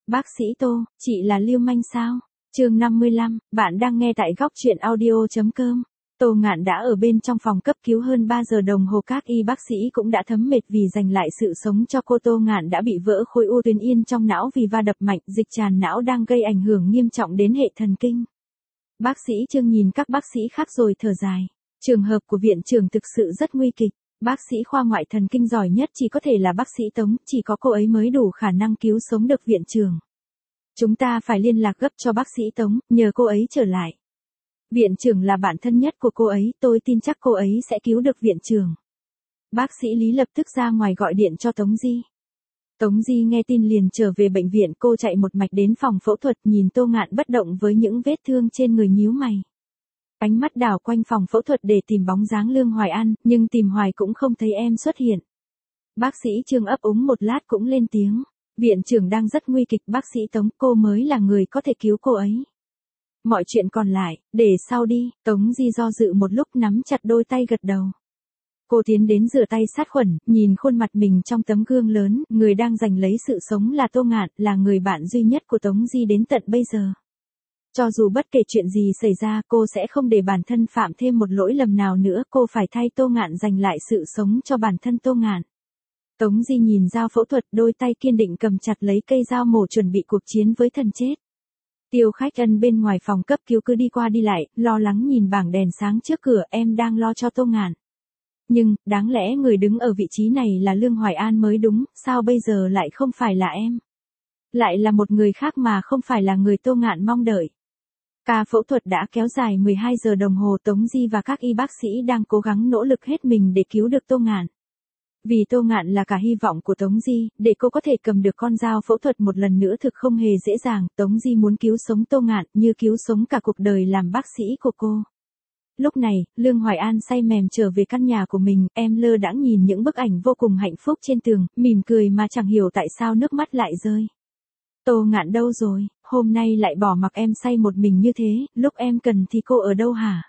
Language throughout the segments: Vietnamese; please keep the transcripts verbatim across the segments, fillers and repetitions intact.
Bác sĩ Tô, chị là lưu manh sao? Chương năm mươi lăm, bạn đang nghe tại góc truyện audio.com. Tô Ngạn đã ở bên trong phòng cấp cứu hơn ba giờ đồng hồ, các y bác sĩ cũng đã thấm mệt vì giành lại sự sống cho cô. Tô Ngạn đã bị vỡ khối u tuyến yên trong não vì va đập mạnh, dịch tràn não đang gây ảnh hưởng nghiêm trọng đến hệ thần kinh. Bác sĩ Trương nhìn các bác sĩ khác rồi thở dài. Trường hợp của viện trưởng thực sự rất nguy kịch. Bác sĩ khoa ngoại thần kinh giỏi nhất chỉ có thể là bác sĩ Tống, chỉ có cô ấy mới đủ khả năng cứu sống được viện trưởng. Chúng ta phải liên lạc gấp cho bác sĩ Tống, nhờ cô ấy trở lại. Viện trưởng là bạn thân nhất của cô ấy, tôi tin chắc cô ấy sẽ cứu được viện trưởng. Bác sĩ Lý lập tức ra ngoài gọi điện cho Tống Di. Tống Di nghe tin liền trở về bệnh viện, cô chạy một mạch đến phòng phẫu thuật, nhìn Tô Ngạn bất động với những vết thương trên người nhíu mày. Ánh mắt đảo quanh phòng phẫu thuật để tìm bóng dáng Lương Hoài An, nhưng tìm hoài cũng không thấy em xuất hiện. Bác sĩ Trương ấp úng một lát cũng lên tiếng. Viện trưởng đang rất nguy kịch, bác sĩ Tống, cô mới là người có thể cứu cô ấy. Mọi chuyện còn lại, để sau đi. Tống Di do dự một lúc, nắm chặt đôi tay gật đầu. Cô tiến đến rửa tay sát khuẩn, nhìn khuôn mặt mình trong tấm gương lớn, người đang giành lấy sự sống là Tô Ngạn, là người bạn duy nhất của Tống Di đến tận bây giờ. Cho dù bất kể chuyện gì xảy ra, cô sẽ không để bản thân phạm thêm một lỗi lầm nào nữa, cô phải thay Tô Ngạn giành lại sự sống cho bản thân Tô Ngạn. Tống Di nhìn dao phẫu thuật, đôi tay kiên định cầm chặt lấy cây dao mổ, chuẩn bị cuộc chiến với thần chết. Tiêu Khách Ân bên ngoài phòng cấp cứu cứ đi qua đi lại, lo lắng nhìn bảng đèn sáng trước cửa. Em đang lo cho Tô Ngạn. Nhưng, đáng lẽ người đứng ở vị trí này là Lương Hoài An mới đúng, sao bây giờ lại không phải là em? Lại là một người khác mà không phải là người Tô Ngạn mong đợi. Ca phẫu thuật đã kéo dài mười hai giờ đồng hồ, Tống Di và các y bác sĩ đang cố gắng nỗ lực hết mình để cứu được Tô Ngạn. Vì Tô Ngạn là cả hy vọng của Tống Di, để cô có thể cầm được con dao phẫu thuật một lần nữa thực không hề dễ dàng. Tống Di muốn cứu sống Tô Ngạn như cứu sống cả cuộc đời làm bác sĩ của cô. Lúc này, Lương Hoài An say mềm trở về căn nhà của mình, em lơ đãng nhìn những bức ảnh vô cùng hạnh phúc trên tường, mỉm cười mà chẳng hiểu tại sao nước mắt lại rơi. Tô Ngạn đâu rồi, hôm nay lại bỏ mặc em say một mình như thế, lúc em cần thì cô ở đâu hả?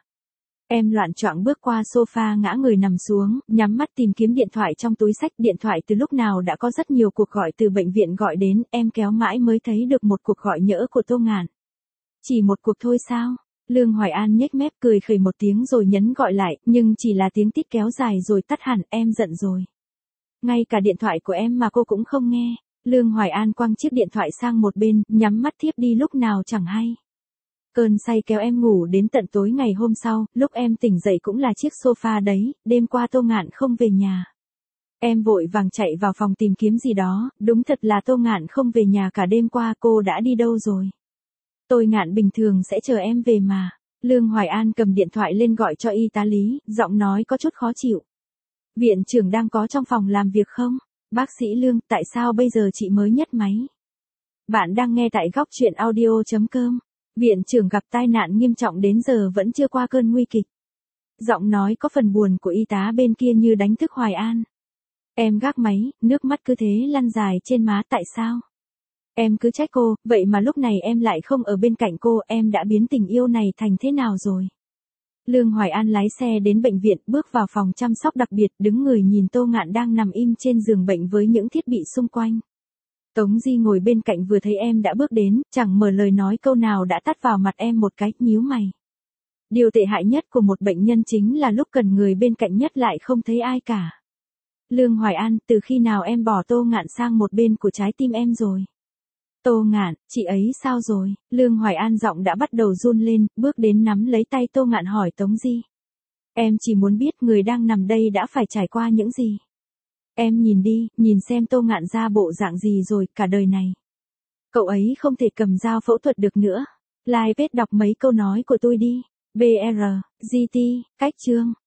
Em loạng choạng bước qua sofa, ngã người nằm xuống, nhắm mắt tìm kiếm điện thoại trong túi xách. Điện thoại từ lúc nào đã có rất nhiều cuộc gọi từ bệnh viện gọi đến, em kéo mãi mới thấy được một cuộc gọi nhỡ của Tô Ngạn. Chỉ một cuộc thôi sao? Lương Hoài An nhếch mép cười khẩy một tiếng rồi nhấn gọi lại, nhưng chỉ là tiếng tít kéo dài rồi tắt hẳn. Em giận rồi. Ngay cả điện thoại của em mà cô cũng không nghe. Lương Hoài An quăng chiếc điện thoại sang một bên, nhắm mắt thiếp đi lúc nào chẳng hay. Cơn say kéo em ngủ đến tận tối ngày hôm sau, lúc em tỉnh dậy cũng là chiếc sofa đấy. Đêm qua Tô Ngạn không về nhà. Em vội vàng chạy vào phòng tìm kiếm gì đó, đúng thật là Tô Ngạn không về nhà cả đêm qua. Cô đã đi đâu rồi? Tôi Ngạn bình thường sẽ chờ em về mà. Lương Hoài An cầm điện thoại lên gọi cho y tá Lý, giọng nói có chút khó chịu. Viện trưởng đang có trong phòng làm việc không? Bác sĩ Lương, tại sao bây giờ chị mới nhấc máy? Bạn đang nghe tại góc truyện audio.com. Viện trưởng gặp tai nạn nghiêm trọng đến giờ vẫn chưa qua cơn nguy kịch. Giọng nói có phần buồn của y tá bên kia như đánh thức Hoài An. Em gác máy, nước mắt cứ thế lăn dài trên má. Tại sao? Em cứ trách cô, vậy mà lúc này em lại không ở bên cạnh cô. Em đã biến tình yêu này thành thế nào rồi? Lương Hoài An lái xe đến bệnh viện, bước vào phòng chăm sóc đặc biệt, đứng người nhìn Tô Ngạn đang nằm im trên giường bệnh với những thiết bị xung quanh. Tống Di ngồi bên cạnh vừa thấy em đã bước đến, chẳng mở lời nói câu nào đã tát vào mặt em một cái, nhíu mày. Điều tệ hại nhất của một bệnh nhân chính là lúc cần người bên cạnh nhất lại không thấy ai cả. Lương Hoài An, từ khi nào em bỏ Tô Ngạn sang một bên của trái tim em rồi? Tô Ngạn, chị ấy sao rồi? Lương Hoài An giọng đã bắt đầu run lên, bước đến nắm lấy tay Tô Ngạn hỏi Tống Di. Em chỉ muốn biết người đang nằm đây đã phải trải qua những gì. Em nhìn đi, nhìn xem Tô Ngạn ra bộ dạng gì rồi, cả đời này. Cậu ấy không thể cầm dao phẫu thuật được nữa. Live page đọc mấy câu nói của tôi đi. bê rờ, giê tê, cách chương.